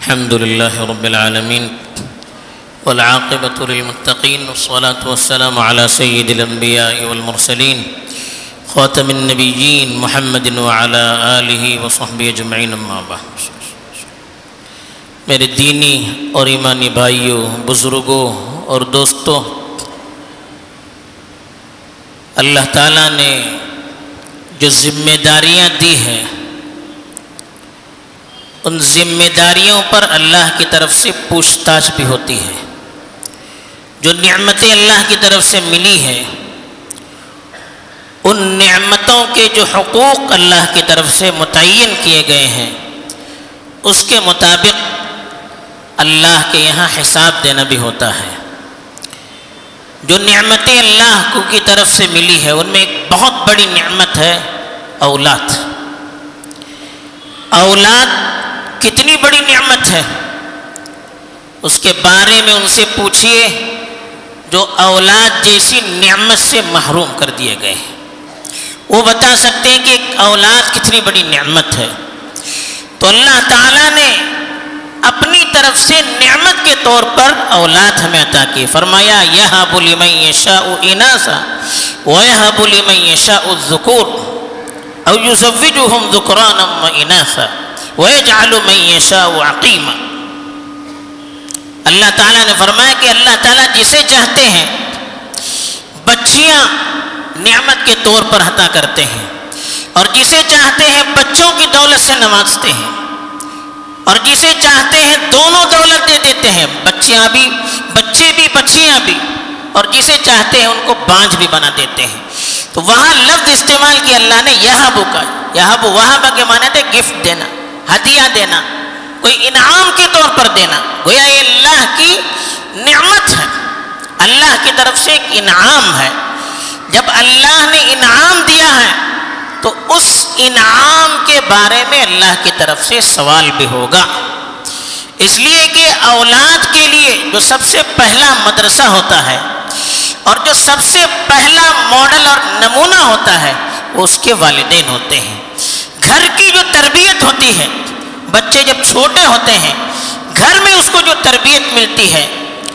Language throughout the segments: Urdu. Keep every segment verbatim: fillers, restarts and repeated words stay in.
الحمد لله رب العالمين والعاقبة للمتقين والصلاة والسلام على سيد الأنبياء والمرسلين خاتم النبيين محمد وعلى آله وصحبه أجمعين أما بعد. میرے دینی اور ایمانی بھائیوں، بزرگوں اور دوستوں، اللہ تعالیٰ نے جو ذمہ داریاں دی ہیں ان ذمہ داریوں پر اللہ کی طرف سے پوچھ تاچھ بھی ہوتی ہے. جو نعمتیں اللہ کی طرف سے ملی ہیں ان نعمتوں کے جو حقوق اللہ کی طرف سے متعین کیے گئے ہیں اس کے مطابق اللہ کے یہاں حساب دینا بھی ہوتا ہے. جو نعمتیں اللہ کو کی طرف سے ملی ہے ان میں ایک بہت بڑی نعمت ہے اولاد. اولاد کتنی بڑی نعمت ہے اس کے بارے میں ان سے پوچھئے جو اولاد جیسی نعمت سے محروم کر دیے گئے ہیں. وہ بتا سکتے ہیں کہ ایک اولاد کتنی بڑی نعمت ہے. تو اللہ تعالیٰ نے اپنی طرف سے نعمت کے طور پر اولاد ہمیں عطا کی. فرمایا یَهَبُ لِمَن يَشَاءُ إِنَاثًا وَيَهَبُ لِمَن يَشَاءُ الذُّكُورَ أَوْ يُزَوِّجُهُمْ ذُكْرَانًا وَإِنَاثًا وَيَجْعَلُ مَن يَشَاءُ عَقِيمًا. اللہ تعالیٰ نے فرمایا کہ اللہ تعالیٰ جسے چاہتے ہیں بچیاں نعمت کے طور پر عطا کرتے ہیں اور جسے چاہتے ہیں بچوں کی دولت سے نوازتے ہیں اور جسے چاہتے ہیں دونوں دولت دے دیتے ہیں، بچیاں بھی بچے بھی بچیاں بھی، اور جسے چاہتے ہیں ان کو بانجھ بھی بنا دیتے ہیں. تو وہاں لفظ استعمال کیا اللہ نے یہب کا. یہب وہب کے معنی تھے گفٹ دینا، ہدیہ دینا، کوئی انعام کے طور پر دینا. گویا یہ اللہ کی نعمت ہے، اللہ کی طرف سے ایک انعام ہے. جب اللہ نے انعام دیا ہے تو اس انعام کے بارے میں اللہ کی طرف سے سوال بھی ہوگا. اس لیے کہ اولاد کے لیے جو سب سے پہلا مدرسہ ہوتا ہے اور جو سب سے پہلا ماڈل اور نمونہ ہوتا ہے وہ اس کے والدین ہوتے ہیں. گھر کی جو تربیت ہوتی ہے، بچے جب چھوٹے ہوتے ہیں گھر میں اس کو جو تربیت ملتی ہے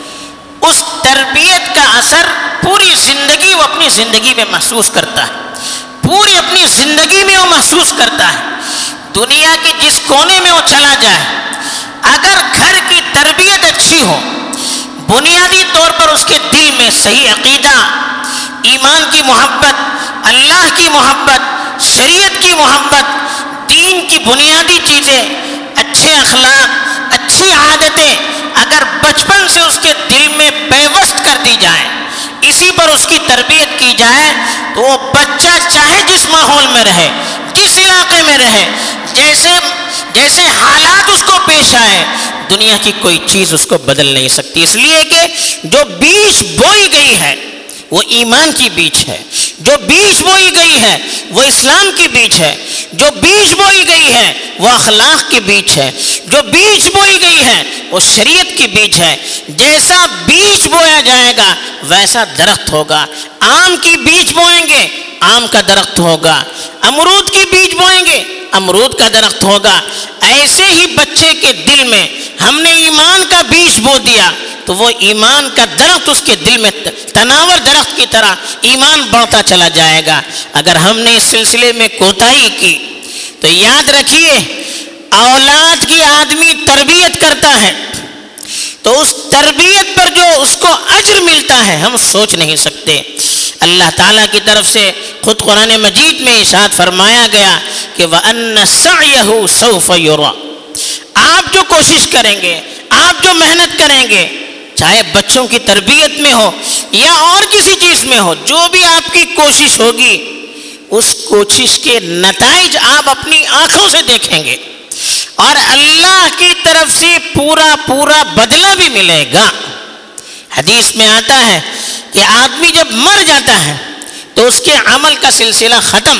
اس تربیت کا اثر پوری زندگی وہ اپنی زندگی میں محسوس کرتا ہے. پوری اپنی زندگی میں وہ محسوس کرتا ہے. دنیا کے جس کونے میں وہ چلا جائے اگر گھر کی تربیت اچھی ہو، بنیادی طور پر اس کے دل میں صحیح عقیدہ، ایمان کی محبت، اللہ کی محبت، شریعت کی محبت، دین کی بنیادی چیزیں، اچھے اخلاق، اچھی عادتیں اگر بچپن سے اس کے دل میں پیوست کر دی جائیں، اسی پر اس کی تربیت کی جائے تو وہ بچہ چاہے جس ماحول میں رہے، جس علاقے میں رہے، جیسے جیسے حالات اس کو پیش آئے، دنیا کی کوئی چیز اس کو بدل نہیں سکتی. اس لیے کہ جو بیج بوئی گئی ہے وہ ایمان کی بیج ہے، جو بیج بوئی گئی ہے وہ اسلام کی بیج ہے، جو بیج بوئی گئی ہے وہ اخلاق کی بیج ہے، جو بیج بوئی گئی ہے وہ شریعت کی بیج ہے. جیسا بیج بویا جائے گا ویسا درخت ہوگا. آم کی بیج بوئیں گے آم کا درخت ہوگا، امرود کی بیج بوئیں گے امرود کا درخت ہوگا. ایسے ہی بچے کے دل میں ہم نے ایمان کا بیج بو دیا تو وہ ایمان کا درخت اس کے دل میں تناور درخت کی طرح ایمان بڑھتا چلا جائے گا. اگر ہم نے اس سلسلے میں کوتاہی کی تو یاد رکھیے اولاد کی آدمی تربیت کرتا ہے تو اس تربیت پر جو اس کو اجر ملتا ہے ہم سوچ نہیں سکتے. اللہ تعالیٰ کی طرف سے خود قرآن مجید میں ارشاد فرمایا گیا کہ وَأَنَّ سَعْيَهُ سَوْفَ يُرَى. آپ جو کوشش کریں گے، آپ جو محنت کریں گے، چاہے بچوں کی تربیت میں ہو یا اور کسی چیز میں ہو، جو بھی آپ کی کوشش ہوگی اس کوشش کے نتائج آپ اپنی آنکھوں سے دیکھیں گے اور اللہ کی طرف سے پورا پورا بدلہ بھی ملے گا. حدیث میں آتا ہے کہ آدمی جب مر جاتا ہے تو اس کے عمل کا سلسلہ ختم.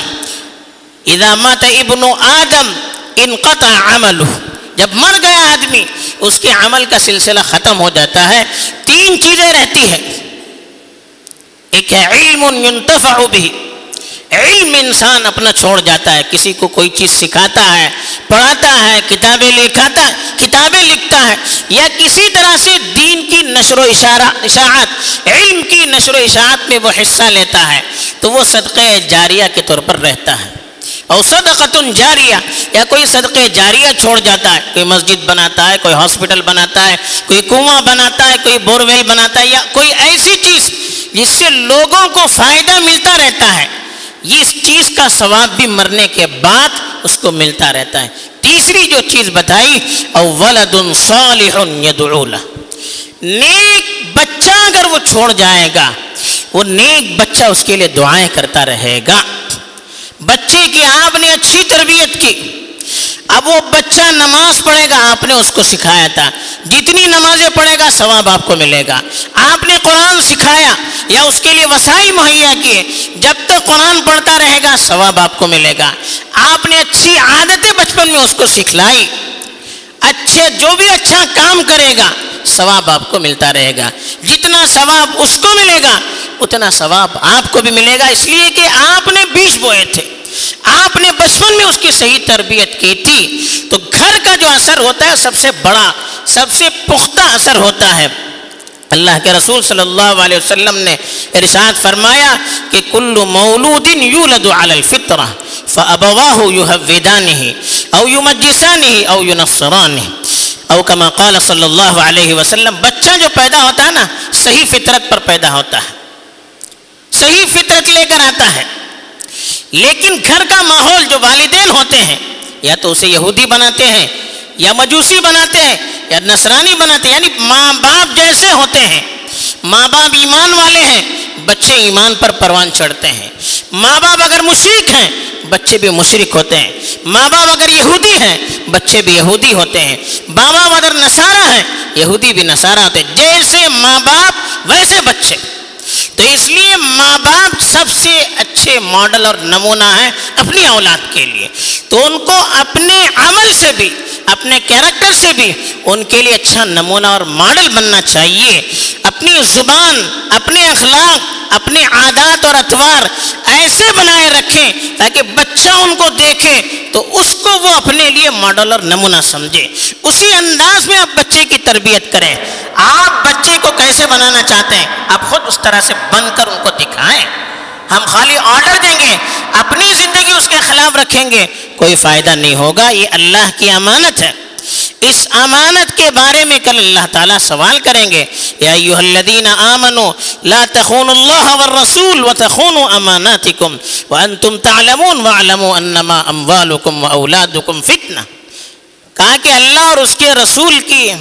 اذا مات ابن آدم انقطع عملہ. جب مر گیا آدمی اس کے عمل کا سلسلہ ختم ہو جاتا ہے. تین چیزیں رہتی ہیں، ایک ہے علم ينتفع به، علم انسان اپنا چھوڑ جاتا ہے، کسی کو کوئی چیز سکھاتا ہے، پڑھاتا ہے، کتابیں لکھاتا ہے، کتابیں لکھتا یا کسی طرح سے دین کی نشر و اشاعت، علم کی نشر و اشاعت میں وہ حصہ لیتا ہے تو وہ صدقہ جاریہ کے طور پر رہتا ہے. اور صدقۃ جاریہ، یا کوئی صدقہ جاریہ چھوڑ جاتا ہے، کوئی مسجد بناتا ہے، کوئی ہاسپٹل بناتا ہے، کوئی کنواں بناتا ہے، کوئی بور ویل بناتا ہے، یا کوئی ایسی چیز جس سے لوگوں کو فائدہ ملتا رہتا ہے، یہ اس چیز کا ثواب بھی مرنے کے بعد اس کو ملتا رہتا ہے. تیسری جو چیز بتائی، او ولد صالح یدعو لہ، نیک بچہ اگر وہ چھوڑ جائے گا، وہ نیک بچہ اس کے لیے دعائیں کرتا رہے گا. بچے کی آپ نے اچھی تربیت کی، اب وہ بچہ نماز پڑھے گا، آپ نے اس کو سکھایا تھا، جتنی نمازیں پڑھے گا ثواب آپ کو ملے گا. آپ نے قرآن سکھایا یا اس کے لیے وسائل مہیا کیے، جب تک قرآن پڑھتا رہے گا ثواب آپ کو ملے گا. آپ نے اچھی عادتیں بچپن میں اس کو سکھلائی، اچھے جو بھی اچھا کام کرے گا ثواب آپ کو ملتا رہے گا. جتنا ثواب اس کو ملے گا اتنا ثواب آپ کو بھی ملے گا، اس لیے کہ آپ نے بیج بوئے تھے، آپ نے بچپن میں اس کی صحیح تربیت کی تھی. تو گھر کا جو اثر ہوتا ہے سب سے بڑا، سب سے پختہ اثر ہوتا ہے. اللہ کے رسول صلی اللہ علیہ وسلم نے ارشاد فرمایا کہ کل مولود یولد علی الفطرہ فابواہ یہودانہ او یمجسانہ او ینصرانہ او کما قال صلی اللہ علیہ وسلم. بچہ جو پیدا ہوتا ہے نا صحیح فطرت پر پیدا ہوتا ہے، صحیح فطرت لے کر آتا ہے، لیکن گھر کا ماحول جو والدین ہوتے ہیں یا تو اسے یہودی بناتے ہیں یا مجوسی بناتے ہیں یا نصرانی بناتے ہیں، یعنی ماں باپ جیسے ہوتے ہیں. ماں باپ ایمان والے ہیں، بچے ایمان پر پروان چڑھتے ہیں. ماں باپ اگر مشرک ہیں بچے بھی مشرک ہوتے ہیں. ماں باپ اگر یہودی ہیں بچے بھی یہودی ہوتے ہیں. ماں باپ اگر نصارہ ہیں یہودی بھی نصارہ ہوتے ہیں. جیسے ماں باپ ویسے بچے. تو اس لیے ماں باپ سب سے اچھے ماڈل اور نمونہ ہیں اپنی اولاد کے لیے. تو ان کو اپنے عمل سے بھی، اپنے کیریکٹر سے بھی ان کے لیے اچھا نمونہ اور ماڈل بننا چاہیے. اپنی زبان، اپنے اخلاق، اپنے عادات اور اطوار ایسے بنائے رکھیں تاکہ بچہ ان کو دیکھے تو اس کو وہ اپنے لیے ماڈل اور نمونہ سمجھے. اسی انداز میں آپ بچے کی تربیت کریں. آپ بچے کو کیسے بنانا چاہتے ہیں آپ خود اس طرح سے بن کر ان کو دکھائیں. ہم خالی آرڈر دیں گے، اپنی زندگی اس کے خلاف رکھیں گے، کوئی فائدہ نہیں ہوگا. یہ اللہ کی امانت ہے. اس امانت کے بارے میں کل اللہ تعالیٰ سوال کریں گے. یا ایھا الذین آمنوا لا تخونوا اللہ والرسول وتخونوا اماناتکم وانتم تعلمون واعلموا انما اموالکم واولادکم فتنہ. کہا کہ اللہ اور اس کے رسول کی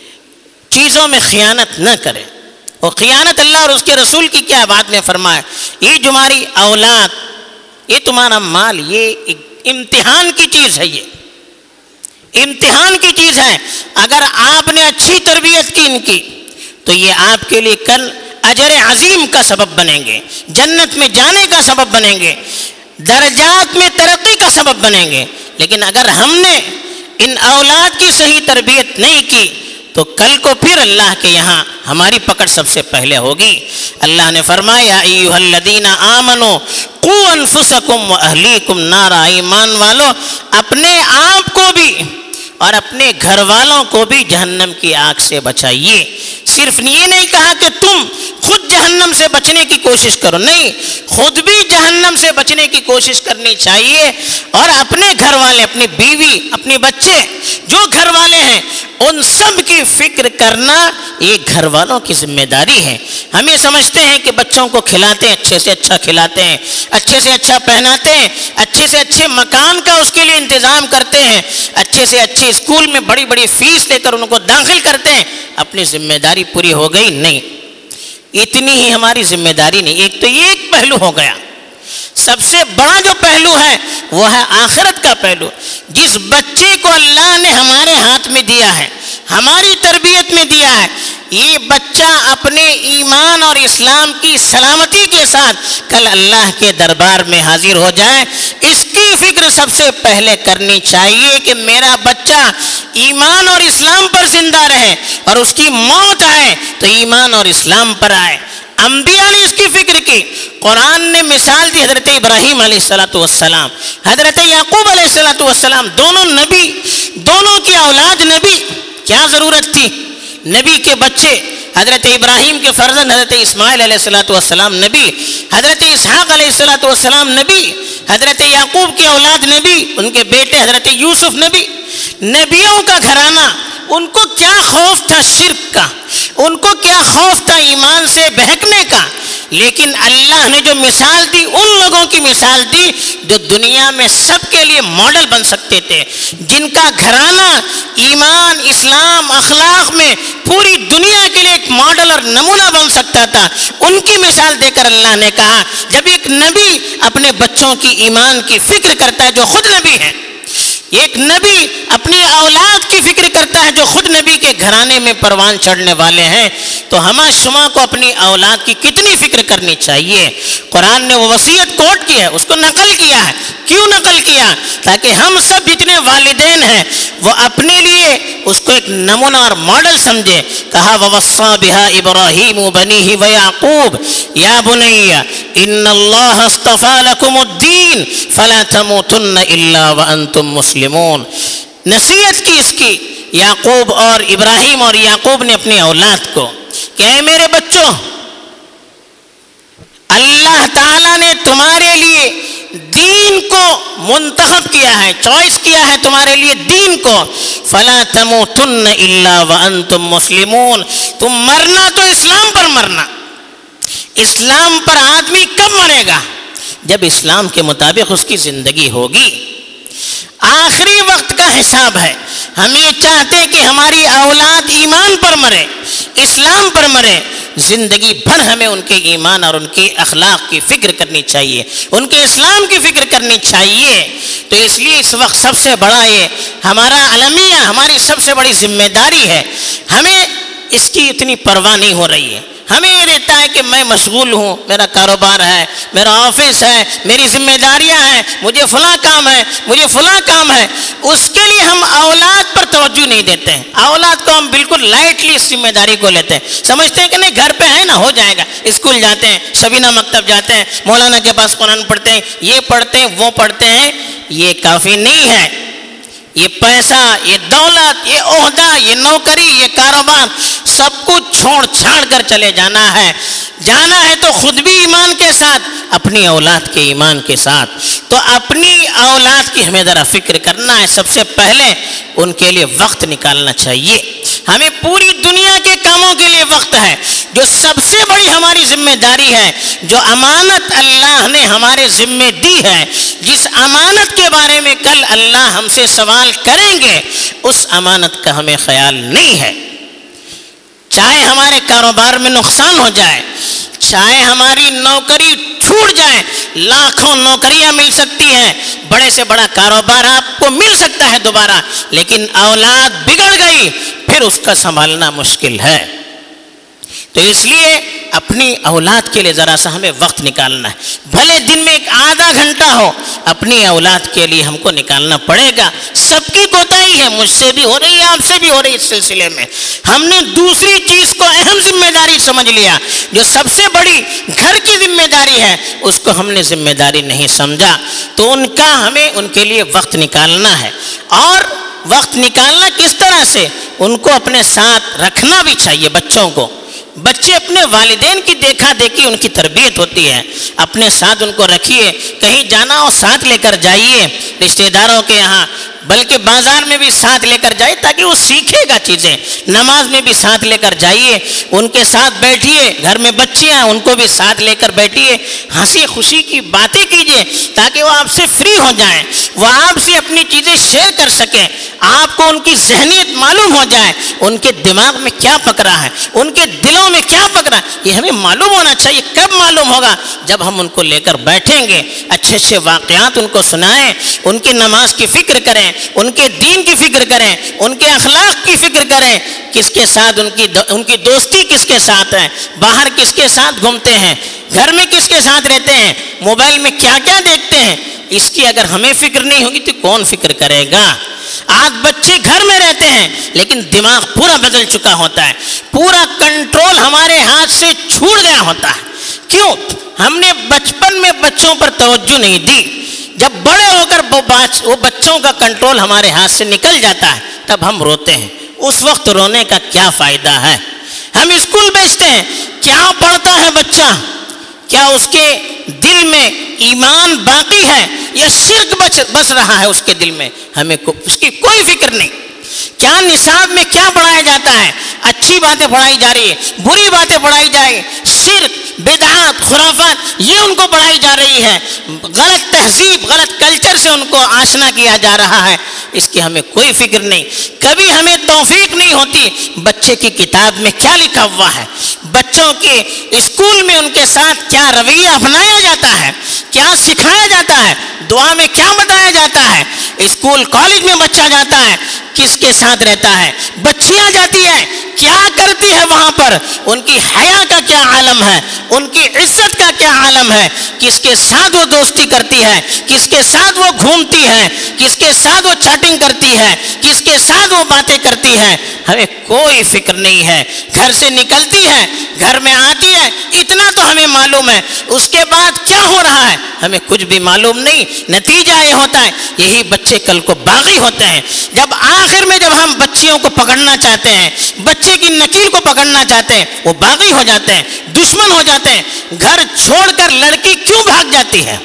چیزوں میں خیانت نہ کرے. اور خیانت اللہ اور اس کے رسول کی کیا بات نے فرمایا، یہ تمہاری اولاد، یہ تمہارا مال، یہ ایک امتحان کی چیز ہے. یہ امتحان کی چیز ہے. اگر آپ نے اچھی تربیت کی ان کی تو یہ آپ کے لیے کل اجر عظیم کا سبب بنیں گے، جنت میں جانے کا سبب بنیں گے، درجات میں ترقی کا سبب بنیں گے. لیکن اگر ہم نے ان اولاد کی صحیح تربیت نہیں کی تو کل کو پھر اللہ کے یہاں ہماری پکڑ سب سے پہلے ہوگی. اللہ نے فرمایا ایھا الذین آمنوا قوا انفسکم واہلیکم نارا. ایمان والو اپنے آپ کو بھی اور اپنے گھر والوں کو بھی جہنم کی آگ سے بچائیے. صرف یہ نہیں کہا کہ تم خود جہنم سے بچنے کی کوشش کرو، نہیں، خود بھی جہنم سے بچنے کی کوشش کرنی چاہیے. اور اپنے گھر والے، اپنی بیوی، اپنے بچے جو گھر والے ہیں ان سب کی فکر کرنا یہ گھر والوں کی ذمہ داری ہے. ہم یہ سمجھتے ہیں کہ بچوں کو کھلاتے ہیں، اچھے سے اچھا کھلاتے ہیں، اچھے سے اچھا پہناتے ہیں، اچھے سے اچھے مکان کا اس کے لیے انتظام کرتے ہیں، اچھے سے اچھے اسکول میں بڑی بڑی فیس لے کر ان کو داخل کرتے ہیں. اپنی ذمہ داری پوری ہو گئی؟ نہیں، اتنی ہی ہماری ذمہ داری نہیں. ایک تو یہ ایک پہلو ہو گیا. سب سے بڑا جو پہلو ہے وہ ہے آخرت کا پہلو. جس بچے کو اللہ نے ہمارے ہاتھ میں دیا ہے، ہماری تربیت میں دیا ہے، یہ بچہ اپنے ایمان اور اسلام کی سلامتی کے ساتھ کل اللہ کے دربار میں حاضر ہو جائے. اس کی فکر سب سے پہلے کرنی چاہیے کہ میرا بچہ ایمان اور اسلام پر زندہ رہے اور اس کی موت آئے تو ایمان اور اسلام پر آئے. انبیاء نے اس کی فکر کی. قرآن نے مثال دی حضرت ابراہیم علیہ الصلوۃ والسلام، حضرت یعقوب علیہ الصلوۃ والسلام، دونوں نبی، دونوں کی اولاد نبی. کیا ضرورت تھی؟ نبی کے بچے حضرت ابراہیم کے فرزند حضرت اسماعیل علیہ الصلوۃ والسلام نبی، حضرت اسحاق علیہ الصلوۃ والسلام نبی، حضرت یعقوب کی اولاد نبی، ان کے بیٹے حضرت یوسف نبی، نبیوں کا گھرانہ، ان کو کیا خوف تھا شرک کا، ان کو کیا خوف تھا ایمان سے بہکنے کا، لیکن اللہ نے جو مثال دی ان لوگوں کی مثال دی جو دنیا میں سب کے لیے ماڈل بن سکتے تھے، جن کا گھرانہ ایمان، اسلام، اخلاق میں پوری دنیا کے لیے ایک ماڈل اور نمونہ بن سکتا تھا، ان کی مثال دے کر اللہ نے کہا جب ایک نبی اپنے بچوں کی ایمان کی فکر کرتا ہے جو خود نبی ہے، ایک نبی اپنی اولاد کی فکر کرتا ہے جو خود نبی کے گھرانے میں پروان چڑھنے والے ہیں، تو ہمہ شما کو اپنی اولاد کی کتنی فکر کرنی چاہیے۔ قرآن نے وہ وصیت کوٹ کی ہے، اس کو نقل کیا ہے۔ کیوں نقل کیا؟ تاکہ ہم سب جتنے والدین ہیں وہ اپنے لیے اس کو ایک نمونہ اور ماڈل سمجھے۔ کہا وَوَصَّى بِهَا إِبْرَاهِيمُ بَنِيهِ وَيَعْقُوبُ يَا بُنَيَّ إِنَّ اللَّهَ اصْطَفَى لَكُمُ الدِّينَ فَلَا تَمُوتُنَّ إِلَّا وَأَنْتُمْ مُسْلِمُونَ۔ نصیحت کی اس کی یعقوب اور ابراہیم اور یعقوب نے اپنی اولاد کو کہ اے میرے بچوں، اللہ تعالیٰ نے تمہارے لیے دین کو منتخب کیا ہے، چوائس کیا ہے تمہارے لیے دین کو، فَلَا تَمُوتُنَّ إِلَّا وَأَنْتُمْ مُسْلِمُونَ۔ تم مرنا تو اسلام پر مرنا۔ اسلام پر آدمی کب مرے گا؟ جب اسلام کے مطابق اس کی زندگی ہوگی۔ آخری وقت کا حساب ہے، ہم یہ چاہتے ہیں کہ ہماری اولاد ایمان پر مرے، اسلام پر مرے، زندگی بھر ہمیں ان کے ایمان اور ان کے اخلاق کی فکر کرنی چاہیے، ان کے اسلام کی فکر کرنی چاہیے۔ تو اس لیے اس وقت سب سے بڑا یہ ہمارا المیہ، ہماری سب سے بڑی ذمہ داری ہے، ہمیں اس کی اتنی پرواہ نہیں ہو رہی ہے۔ ہمیں یہ رہتا ہے کہ میں مشغول ہوں، میرا کاروبار ہے، میرا آفس ہے، میری ذمہ داریاں ہیں، مجھے فلاں کام ہے، مجھے فلاں کام ہے، اس کے لیے ہم اولاد پر توجہ نہیں دیتے ہیں۔ اولاد کو ہم بالکل لائٹلی اس ذمہ داری کو لیتے ہیں، سمجھتے ہیں کہ نہیں گھر پہ ہے نا، ہو جائے گا، اسکول جاتے ہیں، شبینہ مکتب جاتے ہیں، مولانا کے پاس قرآن پڑھتے ہیں، یہ پڑھتے ہیں، وہ پڑھتے ہیں، یہ کافی نہیں ہے۔ یہ پیسہ، یہ دولت، یہ عہدہ، یہ نوکری، یہ کاروبار سب کچھ چھوڑ چھاڑ کر چلے جانا ہے۔ جانا ہے تو خود بھی ایمان کے ساتھ، اپنی اولاد کے ایمان کے ساتھ۔ تو اپنی اولاد کی ہمیں ذرا فکر کرنا ہے، سب سے پہلے ان کے لیے وقت نکالنا چاہیے۔ ہمیں پوری دنیا کے کاموں کے لیے وقت ہے۔ جو سب سے بڑی ہماری ذمہ داری ہے، جو امانت اللہ نے ہمارے ذمہ دی ہے، جس امانت کے بارے میں کل اللہ ہم سے سوال کریں گے، اس امانت کا ہمیں خیال نہیں ہے۔ چاہے ہمارے کاروبار میں نقصان ہو جائے، چاہے ہماری نوکری چھوٹ جائے، لاکھوں نوکریاں مل سکتی ہیں، بڑے سے بڑا کاروبار آپ کو مل سکتا ہے دوبارہ، لیکن اولاد بگڑ گئی پھر اس کا سنبھالنا مشکل ہے۔ تو اس لیے اپنی اولاد کے لیے ذرا سا ہمیں وقت نکالنا ہے، بھلے دن میں ایک آدھا گھنٹہ ہو، اپنی اولاد کے لیے ہم کو نکالنا پڑے گا۔ سب کی کوتاہی ہے، مجھ سے بھی ہو رہی ہے، آپ سے بھی ہو رہی ہے۔ اس سلسلے میں ہم نے دوسری چیز کو اہم ذمہ داری سمجھ لیا، جو سب سے بڑی گھر کی ذمہ داری ہے اس کو ہم نے ذمہ داری نہیں سمجھا۔ تو ان کا ہمیں ان کے لیے وقت نکالنا ہے، اور وقت نکالنا کس طرح سے؟ ان کو اپنے ساتھ رکھنا بھی چاہیے۔ بچوں کو، بچے اپنے والدین کی دیکھا دیکھی ان کی تربیت ہوتی ہے، اپنے ساتھ ان کو رکھیے، کہیں جانا ہو ساتھ لے کر جائیے، رشتہ داروں کے یہاں، بلکہ بازار میں بھی ساتھ لے کر جائیے تاکہ وہ سیکھے گا چیزیں۔ نماز میں بھی ساتھ لے کر جائیے، ان کے ساتھ بیٹھیے، گھر میں بچیاں ان کو بھی ساتھ لے کر بیٹھیے، ہنسی خوشی کی باتیں کیجیے تاکہ وہ آپ سے فری ہو جائیں، وہ آپ سے اپنی چیزیں شیئر کر سکیں، آپ کو ان کی ذہنیت معلوم ہو جائے، ان کے دماغ میں کیا پکڑا ہے، ان کے دلوں میں کیا پکڑا، یہ ہمیں معلوم ہونا چاہیے۔ کب معلوم ہوگا؟ جب ہم ان کو لے کر بیٹھیں گے، اچھے اچھے واقعات ان کو سنائیں، ان کی نماز کی فکر کریں، ان کے دین کی فکر کریں، ان کے اخلاق کی فکر کریں، کس کے ساتھ ان کی ان کی دوستی کس کے ساتھ ہے، باہر کس کے ساتھ گھومتے ہیں، گھر میں کس کے ساتھ رہتے ہیں، موبائل میں کیا کیا دیکھتے ہیں، اس کی اگر ہمیں فکر نہیں ہوگی تو کون فکر کرے گا؟ آج بچے گھر میں رہتے ہیں لیکن دماغ پورا بدل چکا ہوتا ہے، پورا کنٹرول ہمارے ہاتھ سے چھوٹ گیا ہوتا ہے۔ کیوں؟ ہم نے بچپن میں بچوں پر توجہ نہیں دی، جب بڑے ہو کر وہ بچوں کا کنٹرول ہمارے ہاتھ سے نکل جاتا ہے تب ہم روتے ہیں، اس وقت رونے کا کیا فائدہ ہے؟ ہم اسکول بھیجتے ہیں، کیا پڑھتا ہے بچہ؟ کیا اس کے دل میں ایمان باقی ہے یا شرک بچ بس رہا ہے اس کے دل میں؟ ہمیں اس کی کوئی فکر نہیں۔ کیا نصاب میں کیا پڑھایا جاتا ہے؟ اچھی باتیں پڑھائی جا رہی ہے، بری باتیں پڑھائی جا رہی ہے، شرک، بدعات، خرافات، یہ ان کو پڑھائی جا رہی ہے، غلط تہذیب، غلط کلچر سے ان کو آشنا کیا جا رہا ہے۔ اس کی ہمیں کوئی فکر نہیں۔ کبھی ہمیں توفیق نہیں ہوتی بچے کی کتاب میں کیا لکھا ہوا ہے، بچوں کے اسکول میں ان کے ساتھ کیا رویہ اپنایا جاتا ہے، کیا سکھایا جاتا ہے، دعا میں کیا بتایا جاتا ہے، اسکول کالج میں بچہ جاتا ہے کس کے ساتھ رہتا ہے، بچیاں جاتی ہیں کیا کرتی ہے وہاں پر، ان کی حیا کا کیا عالم ہے، ان کی عزت کا کیا عالم ہے، کس کے ساتھ وہ دوستی کرتی ہے، کس کے ساتھ وہ گھومتی ہے، کس کے ساتھ وہ چیٹنگ کرتی ہے، کس کے ساتھ وہ باتیں کرتی ہے، ہمیں کوئی فکر نہیں ہے۔ گھر سے نکلتی ہے، گھر میں آتی ہے، اتنا تو ہمیں معلوم ہے، اس کے بعد کیا ہو رہا ہے ہمیں کچھ بھی معلوم نہیں۔ نتیجہ یہ ہوتا ہے یہی بچے کل کو باغی ہوتے ہیں۔ جب آخر میں جب ہم بچیوں کو پکڑنا چاہتے ہیں، بچے کی نکیل کو پکڑنا چاہتے ہیں، وہ باغی ہو جاتے ہیں، دشمن ہو جاتے ہیں۔ گھر چھوڑ کر لڑکی کیوں بھاگ جاتی ہے؟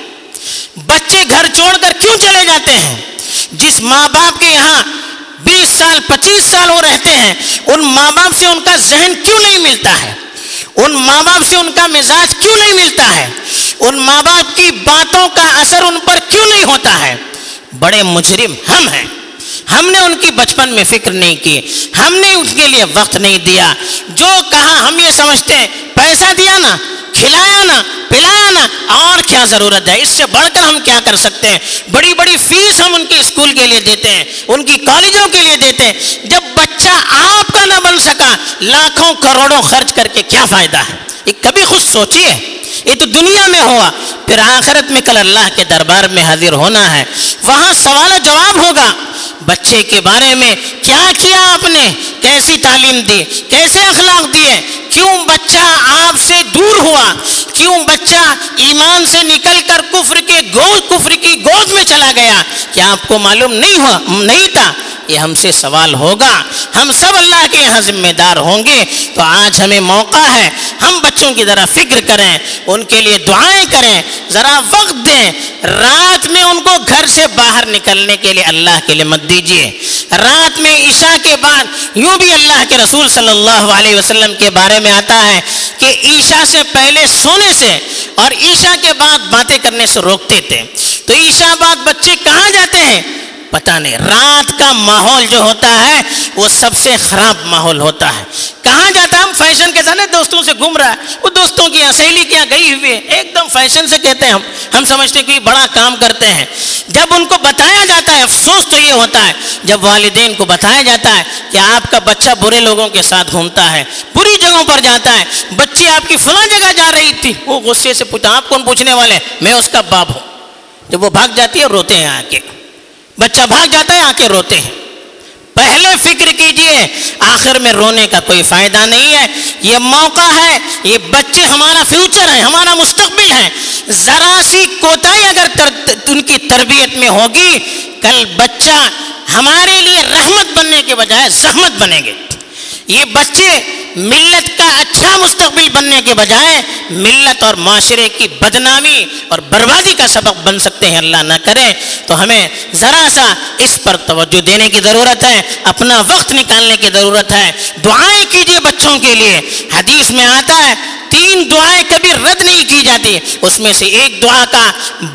بچے گھر چھوڑ کر کیوں چلے جاتے ہیں؟ جس ماں باپ کے یہاں بیس سال پچیس سال وہ رہتے ہیں، ان ماں باپ سے ان کا ذہن کیوں نہیں ملتا ہے؟ ان ماں باپ سے ان کا مزاج کیوں نہیں ملتا ہے؟ ان ماں باپ کی باتوں کا اثر ان پر کیوں نہیں ہوتا ہے؟ بڑے مجرم ہم ہیں۔ ہم نے ان کی بچپن میں فکر نہیں کی، ہم نے اس کے لیے وقت نہیں دیا۔ جو کہا ہم یہ سمجھتے ہیں پیسہ دیا نا، کھلایا نا، پلایا نا، اور کیا ضرورت ہے؟ اس سے بڑھ کر ہم کیا کر سکتے ہیں؟ بڑی بڑی فیس ہم ان کی اسکول کے لیے دیتے ہیں، ان کی کالجوں کے لیے دیتے ہیں۔ جب بچہ آپ کا نہ بن سکا، لاکھوں کروڑوں خرچ کر کے کیا فائدہ ہے؟ یہ کبھی خود سوچیے۔ یہ تو دنیا میں ہوا، پھر آخرت میں کل اللہ کے دربار میں حاضر ہونا ہے، وہاں سوال و جواب ہوگا۔ بچے کے بارے میں کیا کیا آپ نے، کیسی تعلیم دی، کیسے اخلاق دیے، کیوں بچہ آپ سے دور ہوا، کیوں بچہ ایمان سے نکل کر کفر کے گود کفر کی گود میں چلا گیا؟ کیا آپ کو معلوم نہیں ہوا نہیں تھا؟ یہ ہم سے سوال ہوگا، ہم سب اللہ کے یہاں ذمہ دار ہوں گے۔ تو آج ہمیں موقع ہے، ہم بچوں کی ذرا فکر کریں، ان کے لیے دعائیں کریں، ذرا وقت دیں۔ رات میں ان کو گھر سے باہر نکلنے کے لیے اللہ کے لیے مت دیجیے۔ رات میں عشاء کے بعد یوں بھی اللہ کے رسول صلی اللہ علیہ وسلم کے بارے میں آتا ہے کہ عشاء سے پہلے سونے سے اور عشاء کے بعد باتیں کرنے سے روکتے تھے۔ تو عشاء بعد بچے کہاں جاتے ہیں پتہ نہیں۔ رات کا ماحول جو ہوتا ہے وہ سب سے خراب ماحول ہوتا ہے۔ کہاں جاتا ہے؟ ہم فیشن کے ساتھ دوستوں سے گھوم رہا ہے، وہ دوستوں کی سہیلی کیا گئی ہوئی ہے، ایک دم فیشن سے کہتے ہیں ہم ہم سمجھتے ہیں کہ بڑا کام کرتے ہیں۔ جب ان کو بتایا جاتا ہے، افسوس تو یہ ہوتا ہے جب والدین کو بتایا جاتا ہے کہ آپ کا بچہ برے لوگوں کے ساتھ گھومتا ہے، بری جگہوں پر جاتا ہے، بچی آپ کی فلاں جگہ جا رہی تھی، وہ غصے سے پوچھا آپ کون پوچھنے والے؟ میں اس کا باپ ہوں۔ جب وہ بھاگ جاتی ہے روتے ہیں، آ کے بچہ بھاگ جاتا ہے، آ کے روتے ہیں۔ پہلے فکر کیجئے، آخر میں رونے کا کوئی فائدہ نہیں ہے۔ یہ موقع ہے، یہ بچے ہمارا فیوچر ہے، ہمارا مستقبل ہے۔ ذرا سی کوتاہی اگر ان کی تربیت میں ہوگی، کل بچہ ہمارے لیے رحمت بننے کے بجائے زحمت بنیں گے۔ یہ بچے ملت کا اچھا مستقبل بننے کے بجائے ملت اور معاشرے کی بدنامی اور بربادی کا سبب بن سکتے ہیں، اللہ نہ کرے۔ تو ہمیں ذرا سا اس پر توجہ دینے کی ضرورت ہے، اپنا وقت نکالنے کی ضرورت ہے۔ دعائیں کیجئے بچوں کے لیے۔ حدیث میں آتا ہے تین دعائیں کبھی رد نہیں کی جاتی، اس میں سے ایک دعا کا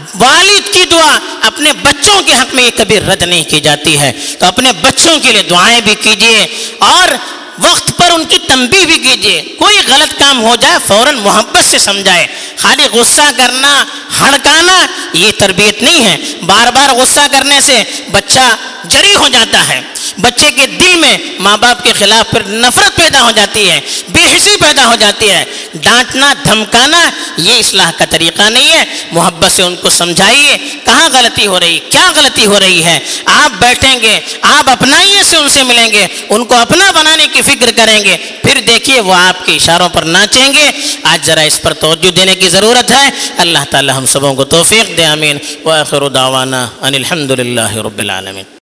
والد کی دعا اپنے بچوں کے حق میں یہ کبھی رد نہیں کی جاتی ہے۔ تو اپنے بچوں کے لیے دعائیں بھی کیجئے اور وقت پر ان کی تنبیہ بھی کیجئے۔ کوئی غلط کام ہو جائے فوراً محبت سے سمجھائے۔ خالی غصہ کرنا، ہڑکانا یہ تربیت نہیں ہے۔ بار بار غصہ کرنے سے بچہ جری ہو جاتا ہے، بچے کے دل میں ماں باپ کے خلاف پھر نفرت پیدا ہو جاتی ہے، بے حسی پیدا ہو جاتی ہے۔ ڈانٹنا دھمکانا یہ اصلاح کا طریقہ نہیں ہے۔ محبت سے ان کو سمجھائیے کہاں غلطی ہو رہی، کیا غلطی ہو رہی ہے۔ آپ بیٹھیں گے، آپ اپنائیے سے ان سے ملیں گے، ان کو اپنا بنانے کی فکر کریں گے، پھر دیکھیے وہ آپ کے اشاروں پر ناچیں گے۔ آج ذرا اس پر توجہ دینے کی ضرورت ہے۔ اللہ تعالی ہم سبوں کو توفیق دے، آمین۔ وآخر دعوانا ان الحمد للہ رب العالمین۔